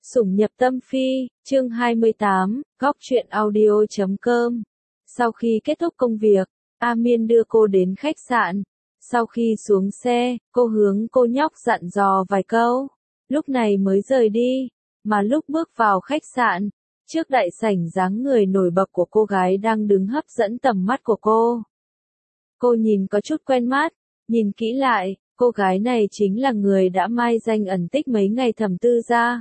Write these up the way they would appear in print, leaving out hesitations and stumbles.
Sủng nhập tâm phi, chương 28, góc truyện audio.com. Sau khi kết thúc công việc, A Miên đưa cô đến khách sạn. Sau khi xuống xe, cô hướng cô nhóc dặn dò vài câu, lúc này mới rời đi. Mà lúc bước vào khách sạn, trước đại sảnh dáng người nổi bật của cô gái đang đứng hấp dẫn tầm mắt của cô. Cô nhìn có chút quen mắt, nhìn kỹ lại, cô gái này chính là người đã mai danh ẩn tích mấy ngày Thẩm Tư Gia.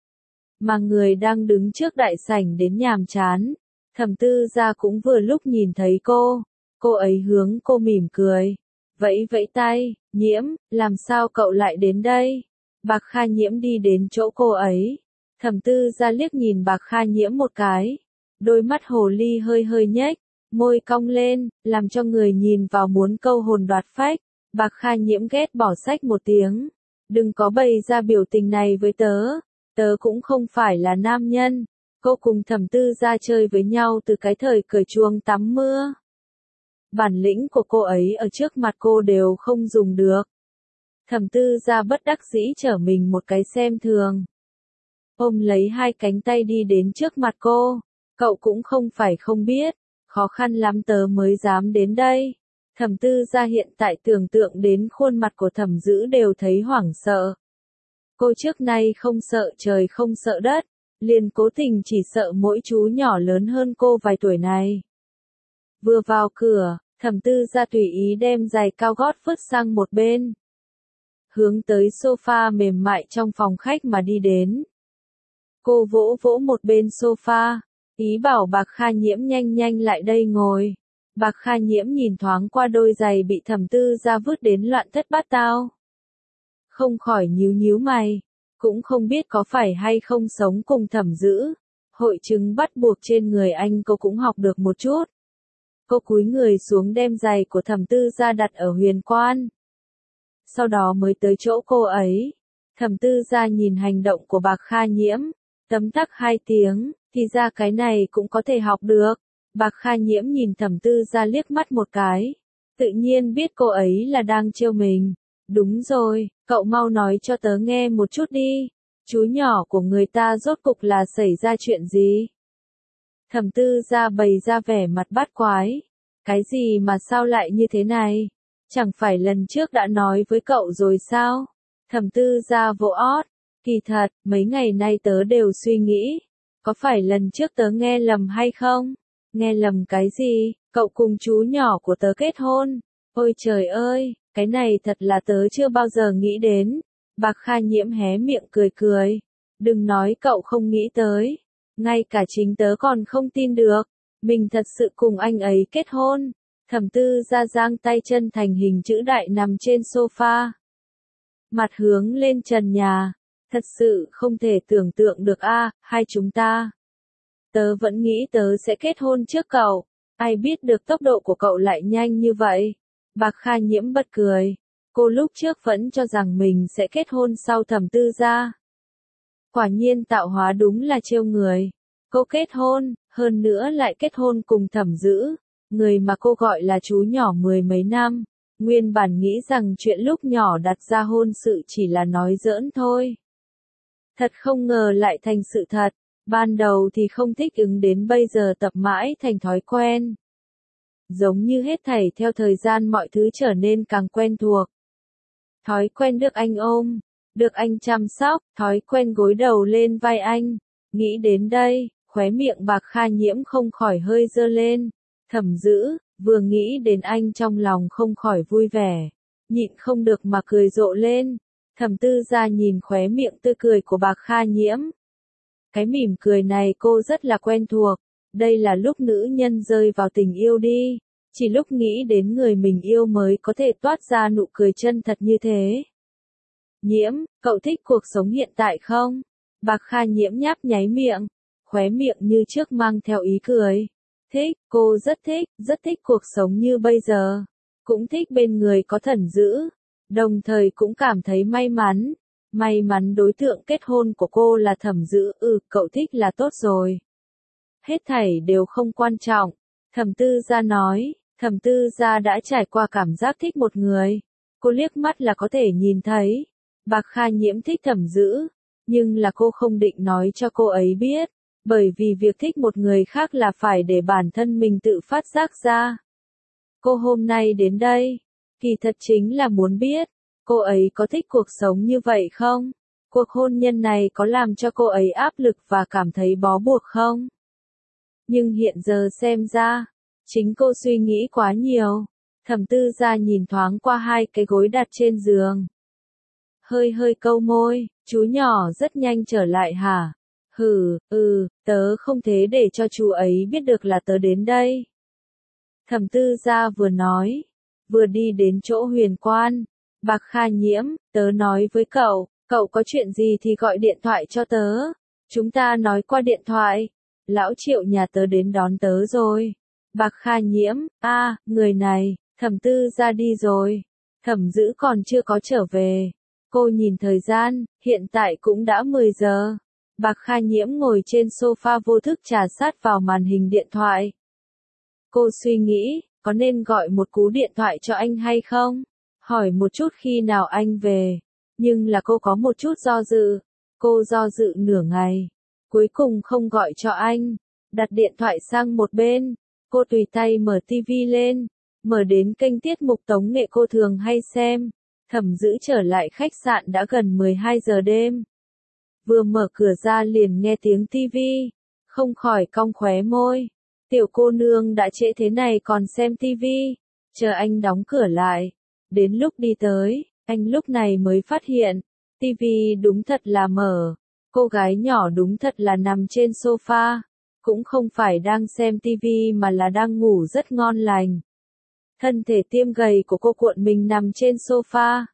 Mà người đang đứng trước đại sảnh đến nhàm chán, Thẩm Tư Gia cũng vừa lúc nhìn thấy cô ấy hướng cô mỉm cười, vẫy vẫy tay, Nhiễm, làm sao cậu lại đến đây? Bạc Kha Nhiễm đi đến chỗ cô ấy, Thẩm Tư Gia liếc nhìn Bạc Kha Nhiễm một cái, đôi mắt hồ ly hơi hơi nhếch, môi cong lên, làm cho người nhìn vào muốn câu hồn đoạt phách. Bạc Kha Nhiễm ghét bỏ xách một tiếng, đừng có bày ra biểu tình này với tớ. Tớ cũng không phải là nam nhân, cô cùng Thẩm Tư Gia chơi với nhau từ cái thời cởi chuông tắm mưa. Bản lĩnh của cô ấy ở trước mặt cô đều không dùng được. Thẩm Tư Gia bất đắc dĩ trở mình một cái xem thường. Ôm lấy hai cánh tay đi đến trước mặt cô, cậu cũng không phải không biết, khó khăn lắm tớ mới dám đến đây. Thẩm Tư Gia hiện tại tưởng tượng đến khuôn mặt của Thẩm Dữ đều thấy hoảng sợ. Cô trước nay không sợ trời không sợ đất, liền cố tình chỉ sợ mỗi chú nhỏ lớn hơn cô vài tuổi này. Vừa vào cửa, Thẩm Tư Gia tùy ý đem giày cao gót vứt sang một bên. Hướng tới sofa mềm mại trong phòng khách mà đi đến. Cô vỗ vỗ một bên sofa, ý bảo Bạc Kha Nhiễm nhanh nhanh lại đây ngồi. Bạc Kha Nhiễm nhìn thoáng qua đôi giày bị Thẩm Tư Gia vứt đến loạn thất bát tao. Không khỏi nhíu nhíu mày, cũng không biết có phải hay không sống cùng Thẩm Dữ. Hội chứng bắt buộc trên người anh cô cũng học được một chút. Cô cúi người xuống đem giày của Thẩm Tư Gia đặt ở huyền quan. Sau đó mới tới chỗ cô ấy. Thẩm Tư Gia nhìn hành động của Bạc Kha Nhiễm, tấm tắc hai tiếng, thì ra cái này cũng có thể học được. Bạc Kha Nhiễm nhìn Thẩm Tư Gia liếc mắt một cái, tự nhiên biết cô ấy là đang trêu mình. Đúng rồi, cậu mau nói cho tớ nghe một chút đi, chú nhỏ của người ta rốt cục là xảy ra chuyện gì? Thẩm Tư Gia bày ra vẻ mặt bát quái, cái gì mà sao lại như thế này? Chẳng phải lần trước đã nói với cậu rồi sao? Thẩm Tư Gia vỗ ót, kỳ thật, mấy ngày nay tớ đều suy nghĩ, có phải lần trước tớ nghe lầm hay không? Nghe lầm cái gì? Cậu cùng chú nhỏ của tớ kết hôn? Ôi trời ơi, cái này thật là tớ chưa bao giờ nghĩ đến. Bạc Kha Nhiễm hé miệng cười cười. Đừng nói cậu không nghĩ tới. Ngay cả chính tớ còn không tin được. Mình thật sự cùng anh ấy kết hôn. Thẩm Tư Gia giang tay chân thành hình chữ đại nằm trên sofa. Mặt hướng lên trần nhà. Thật sự không thể tưởng tượng được hai chúng ta. Tớ vẫn nghĩ tớ sẽ kết hôn trước cậu. Ai biết được tốc độ của cậu lại nhanh như vậy. Bạc Kha Nhiễm bật cười. Cô lúc trước vẫn cho rằng mình sẽ kết hôn sau Thẩm Tư Gia. Quả nhiên tạo hóa đúng là trêu người. Cô kết hôn, hơn nữa lại kết hôn cùng Thẩm Dữ, người mà cô gọi là chú nhỏ mười mấy năm. Nguyên bản nghĩ rằng chuyện lúc nhỏ đặt ra hôn sự chỉ là nói giỡn thôi. Thật không ngờ lại thành sự thật. Ban đầu thì không thích ứng đến bây giờ tập mãi thành thói quen. Giống như hết thảy theo thời gian mọi thứ trở nên càng quen thuộc. Thói quen được anh ôm, được anh chăm sóc, thói quen gối đầu lên vai anh. Nghĩ đến đây, khóe miệng Bạc Kha Nhiễm không khỏi hơi dơ lên. Thẩm Dữ, vừa nghĩ đến anh trong lòng không khỏi vui vẻ. Nhịn không được mà cười rộ lên. Thẩm Tư Gia nhìn khóe miệng tươi cười của Bạc Kha Nhiễm. Cái mỉm cười này cô rất là quen thuộc. Đây là lúc nữ nhân rơi vào tình yêu đi. Chỉ lúc nghĩ đến người mình yêu mới có thể toát ra nụ cười chân thật như thế. Nhiễm, cậu thích cuộc sống hiện tại không? Bạc Kha Nhiễm nháp nháy miệng, khóe miệng như trước mang theo ý cười. Thích, cô rất thích cuộc sống như bây giờ. Cũng thích bên người có Thẩm Dữ. Đồng thời cũng cảm thấy may mắn. May mắn đối tượng kết hôn của cô là Thẩm Dữ, cậu thích là tốt rồi. Hết thảy đều không quan trọng. Thẩm Tư Gia nói, Thẩm Tư Gia đã trải qua cảm giác thích một người. Cô liếc mắt là có thể nhìn thấy. Bạc Kha Nhiễm thích Thẩm Dữ, Nhưng là cô không định nói cho cô ấy biết, bởi vì việc thích một người khác là phải để bản thân mình tự phát giác ra. Cô hôm nay đến đây, kỳ thật chính là muốn biết, cô ấy có thích cuộc sống như vậy không? Cuộc hôn nhân này có làm cho cô ấy áp lực và cảm thấy bó buộc không? Nhưng hiện giờ xem ra, chính cô suy nghĩ quá nhiều. Thẩm Tư Gia nhìn thoáng qua hai cái gối đặt trên giường. Hơi hơi câu môi, chú nhỏ rất nhanh trở lại hả? Tớ không thế để cho chú ấy biết được là tớ đến đây. Thẩm Tư Gia vừa nói, vừa đi đến chỗ Huyền Quan. Bạc Kha Nhiễm, tớ nói với cậu, cậu có chuyện gì thì gọi điện thoại cho tớ. Chúng ta nói qua điện thoại. Lão Triệu nhà tớ đến đón tớ rồi. Bạc Kha Nhiễm, người này, Thẩm Tư Gia đi rồi. Thẩm Dữ còn chưa có trở về. Cô nhìn thời gian, hiện tại cũng đã 10 giờ. Bạc Kha Nhiễm ngồi trên sofa vô thức trà sát vào màn hình điện thoại. Cô suy nghĩ, có nên gọi một cú điện thoại cho anh hay không? Hỏi một chút khi nào anh về. Nhưng là cô có một chút do dự. Cô do dự nửa ngày. Cuối cùng không gọi cho anh. Đặt điện thoại sang một bên. Cô tùy tay mở tivi lên. Mở đến kênh tiết mục tống nghệ cô thường hay xem. Thẩm Dữ trở lại khách sạn đã gần 12 giờ đêm. Vừa mở cửa ra liền nghe tiếng tivi. Không khỏi cong khóe môi. Tiểu cô nương đã trễ thế này còn xem tivi. Chờ anh đóng cửa lại. Đến lúc đi tới, anh lúc này mới phát hiện. Tivi đúng thật là mở. Cô gái nhỏ đúng thật là nằm trên sofa. Cũng không phải đang xem tivi mà là đang ngủ rất ngon lành. Thân thể tiêm gầy của cô cuộn mình nằm trên sofa.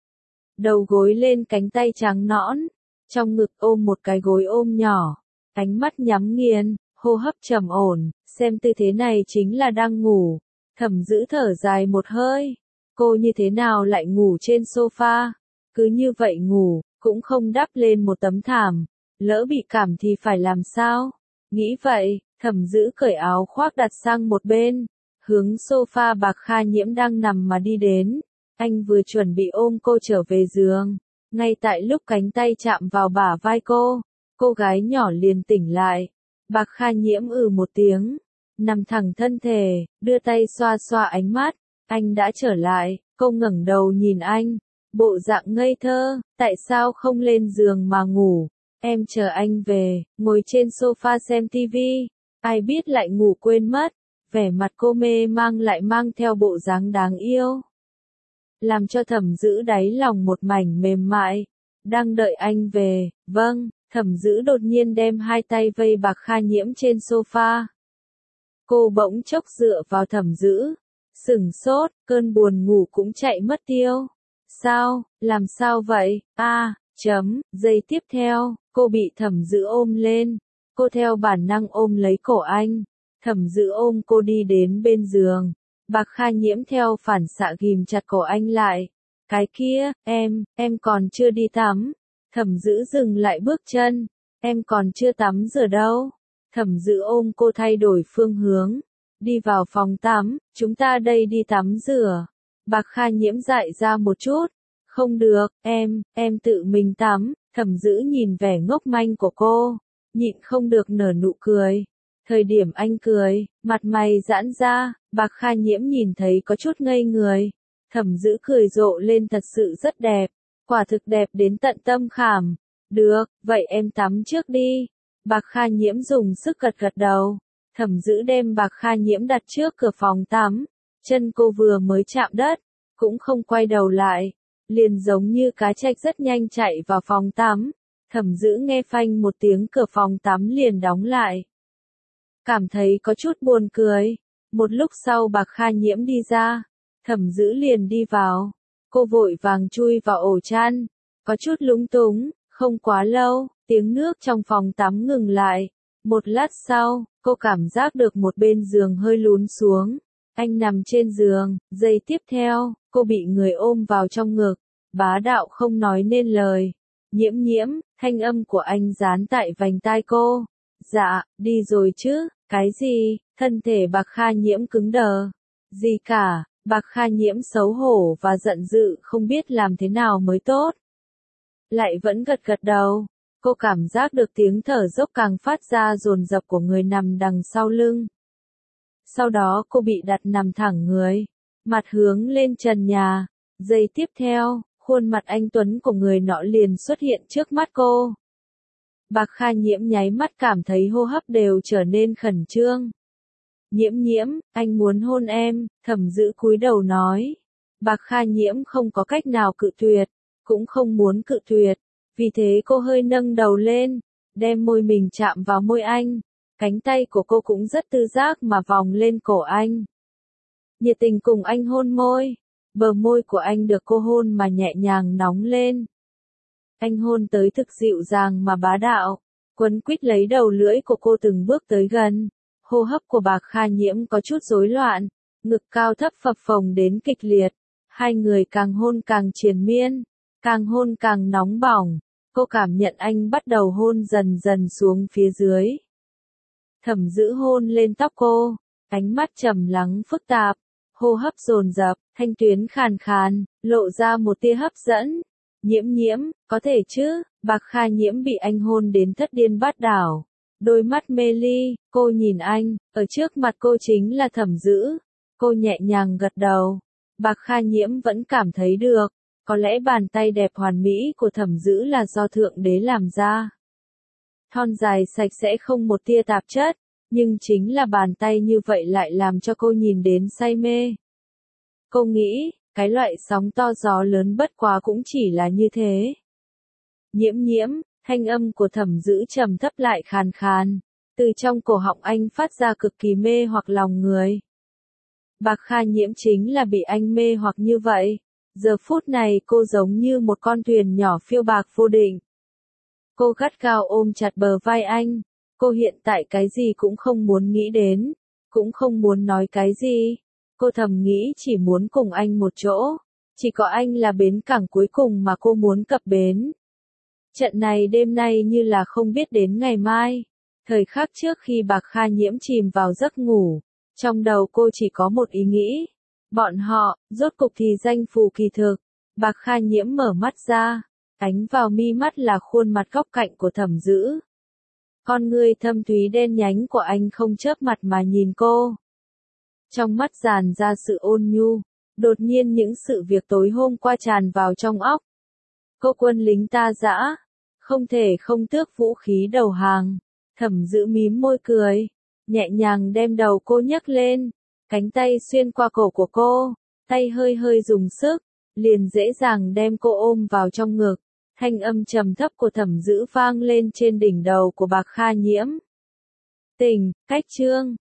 Đầu gối lên cánh tay trắng nõn. Trong ngực ôm một cái gối ôm nhỏ. Ánh mắt nhắm nghiền, hô hấp trầm ổn. Xem tư thế này chính là đang ngủ. Thẩm Dữ thở dài một hơi. Cô như thế nào lại ngủ trên sofa? Cứ như vậy ngủ, cũng không đắp lên một tấm thảm. Lỡ bị cảm thì phải làm sao? Nghĩ vậy, Thẩm Dữ cởi áo khoác đặt sang một bên. Hướng sofa Bạc Kha Nhiễm đang nằm mà đi đến. Anh vừa chuẩn bị ôm cô trở về giường. Ngay tại lúc cánh tay chạm vào bả vai cô gái nhỏ liền tỉnh lại. Bạc Kha Nhiễm một tiếng. Nằm thẳng thân thể, đưa tay xoa xoa ánh mắt. Anh đã trở lại, cô ngẩng đầu nhìn anh. Bộ dạng ngây thơ, tại sao không lên giường mà ngủ? Em chờ anh về, ngồi trên sofa xem tivi. Ai biết lại ngủ quên mất. Vẻ mặt cô mê mang lại mang theo bộ dáng đáng yêu. Làm cho Thẩm Dữ đáy lòng một mảnh mềm mại. Đang đợi anh về, vâng. Thẩm Dữ đột nhiên đem hai tay vây Bạc Kha Nhiễm trên sofa. Cô bỗng chốc dựa vào Thẩm Dữ. Sửng sốt, cơn buồn ngủ cũng chạy mất tiêu. Sao, làm sao vậy? Giây tiếp theo, cô bị Thẩm Dữ ôm lên. Cô theo bản năng ôm lấy cổ anh. Thẩm Dữ ôm cô đi đến bên giường. Bạc Kha Nhiễm theo phản xạ ghim chặt cổ anh lại. Cái kia, em còn chưa đi tắm. Thẩm Dữ dừng lại bước chân. Em còn chưa tắm rửa đâu. Thẩm Dữ ôm cô thay đổi phương hướng. Đi vào phòng tắm, chúng ta đây đi tắm rửa. Bạc Kha Nhiễm dại ra một chút. Không được, em tự mình tắm. Thẩm Dữ nhìn vẻ ngốc manh của cô. Nhịn không được nở nụ cười. Thời điểm anh cười, mặt mày giãn ra, Bạc Kha Nhiễm nhìn thấy có chút ngây người. Thẩm Dữ cười rộ lên thật sự rất đẹp. Quả thực đẹp đến tận tâm khảm. Được, vậy em tắm trước đi. Bạc Kha Nhiễm dùng sức gật gật đầu. Thẩm Dữ đem Bạc Kha Nhiễm đặt trước cửa phòng tắm. Chân cô vừa mới chạm đất, cũng không quay đầu lại. Liền giống như cá trạch rất nhanh chạy vào phòng tắm. Thẩm Dữ nghe phanh một tiếng cửa phòng tắm liền đóng lại. Cảm thấy có chút buồn cười. Một lúc sau Bạc Kha Nhiễm đi ra. Thẩm Dữ liền đi vào. Cô vội vàng chui vào ổ chăn. Có chút lúng túng, không quá lâu, tiếng nước trong phòng tắm ngừng lại. Một lát sau, cô cảm giác được một bên giường hơi lún xuống. Anh nằm trên giường, giây tiếp theo, cô bị người ôm vào trong ngực. Bá đạo không nói nên lời. Nhiễm Nhiễm, thanh âm của anh dán tại vành tai cô. Dạ, đi rồi chứ, cái gì? Thân thể Bạc Kha Nhiễm cứng đờ. Gì cả, Bạc Kha Nhiễm xấu hổ và giận dữ không biết làm thế nào mới tốt. Lại vẫn gật gật đầu. Cô cảm giác được tiếng thở dốc càng phát ra dồn dập của người nằm đằng sau lưng. Sau đó cô bị đặt nằm thẳng người, mặt hướng lên trần nhà. Giây tiếp theo, khuôn mặt anh tuấn của người nọ liền xuất hiện trước mắt cô. Bạc Kha Nhiễm nháy mắt cảm thấy hô hấp đều trở nên khẩn trương. Nhiễm Nhiễm, anh muốn hôn em, Thẩm Dữ cúi đầu nói. Bạc Kha Nhiễm không có cách nào cự tuyệt, cũng không muốn cự tuyệt, vì thế cô hơi nâng đầu lên, đem môi mình chạm vào môi anh, cánh tay của cô cũng rất tự giác mà vòng lên cổ anh. Nhiệt tình cùng anh hôn môi, bờ môi của anh được cô hôn mà nhẹ nhàng nóng lên. Anh hôn tới thực dịu dàng mà bá đạo, quấn quýt lấy đầu lưỡi của cô từng bước tới gần. Hô hấp của Bạc Kha Nhiễm có chút rối loạn, ngực cao thấp phập phồng đến kịch liệt. Hai người càng hôn càng triền miên, càng hôn càng nóng bỏng. Cô cảm nhận anh bắt đầu hôn dần dần xuống phía dưới. Thẩm Dữ hôn lên tóc cô, ánh mắt trầm lắng phức tạp, hô hấp dồn dập, thanh tuyến khàn khàn, lộ ra một tia hấp dẫn. Nhiễm Nhiễm, có thể chứ? Bạc Kha Nhiễm bị anh hôn đến thất điên bát đảo. Đôi mắt mê ly, cô nhìn anh, ở trước mặt cô chính là Thẩm Dữ. Cô nhẹ nhàng gật đầu. Bạc Kha Nhiễm vẫn cảm thấy được, có lẽ bàn tay đẹp hoàn mỹ của Thẩm Dữ là do Thượng Đế làm ra. Thon dài sạch sẽ không một tia tạp chất, nhưng chính là bàn tay như vậy lại làm cho cô nhìn đến say mê. Cô nghĩ, cái loại sóng to gió lớn bất quá cũng chỉ là như thế. Nhiễm Nhiễm, thanh âm của Thẩm Dữ trầm thấp lại khàn khàn, từ trong cổ họng anh phát ra cực kỳ mê hoặc lòng người. Bạc Kha Nhiễm chính là bị anh mê hoặc như vậy. Giờ phút này cô giống như một con thuyền nhỏ phiêu bạc vô định. Cô gắt gao ôm chặt bờ vai anh. Cô hiện tại cái gì cũng không muốn nghĩ đến, cũng không muốn nói cái gì. Cô thầm nghĩ chỉ muốn cùng anh một chỗ. Chỉ có anh là bến cảng cuối cùng mà cô muốn cập bến. Trận này đêm nay như là không biết đến ngày mai. Thời khắc trước khi Bạc Kha Nhiễm chìm vào giấc ngủ, trong đầu cô chỉ có một ý nghĩ. Bọn họ, rốt cục thì danh phù kỳ thực. Bạc Kha Nhiễm mở mắt ra, ánh vào mi mắt là khuôn mặt góc cạnh của Thẩm Dữ. Con ngươi thâm thúy đen nhánh của anh không chớp mặt mà nhìn cô. Trong mắt dàn ra sự ôn nhu, đột nhiên những sự việc tối hôm qua tràn vào trong óc. Cô quân lính ta dã, không thể không tước vũ khí đầu hàng. Thẩm Dữ mím môi cười, nhẹ nhàng đem đầu cô nhấc lên, cánh tay xuyên qua cổ của cô, tay hơi hơi dùng sức, liền dễ dàng đem cô ôm vào trong ngực. Thanh âm trầm thấp của Thẩm Dữ vang lên trên đỉnh đầu của Bạc Kha Nhiễm. Tình, cách chương